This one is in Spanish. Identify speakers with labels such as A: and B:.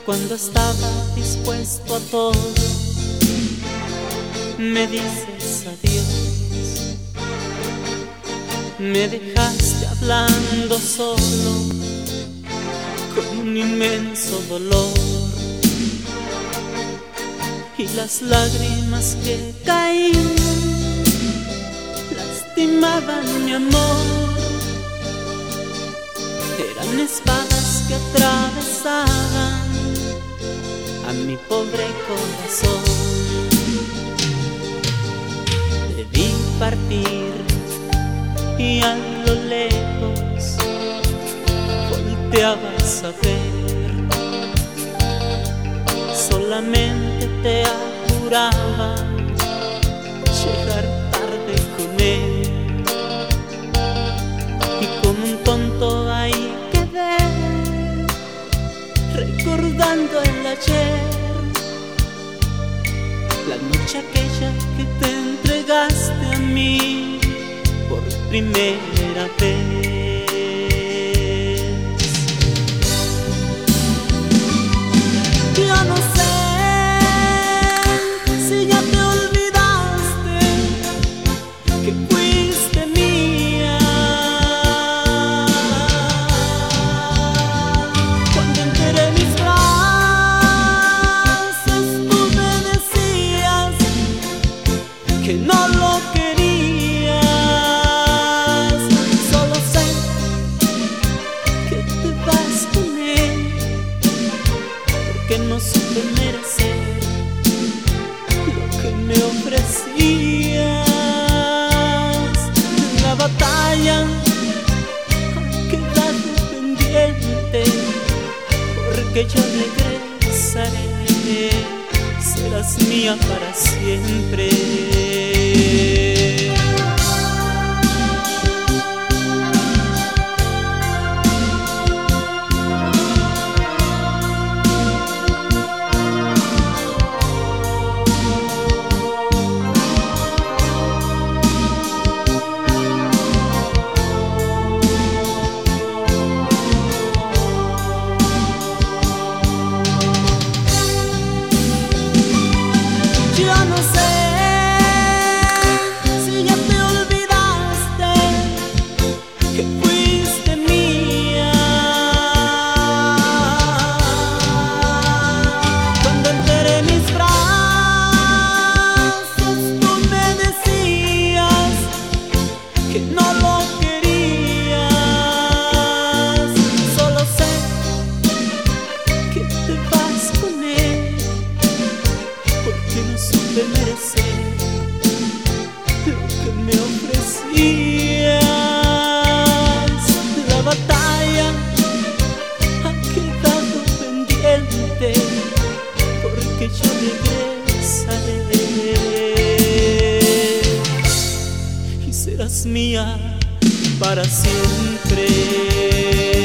A: Cuando estaba dispuesto a todo, me dices adiós. Me dejaste hablando solo, con un inmenso dolor. Y las lágrimas que caían lastimaban mi amor. Eran espadas que atravesaban a mi pobre corazón. Debí partir y a lo lejos volteabas a ver. Solamente te apurabas llegar tarde con él. Y como un tonto ahí quedé, recordando el ayer, la noche aquella que te entregaste a mí por primera vez. Yo no sé si ya te olvidaste que fuiste mía. Cuando enteré mis brazos, tú me decías que no lo querías. Solo sé que te vas con él, porque no supe merecer lo que me ofrecías. La batalla ha quedado pendiente, porque yo regresaré. Serás mía para siempre. Yo no sé si ya te olvidaste que fuiste mía. Cuando enteré mis brazos, tú me decías que no lo querías. Solo sé que te vas con él, porque no supe merecer lo que me ofrecías. La batalla ha quedado pendiente, porque yo regresaré. Y serás mía para siempre.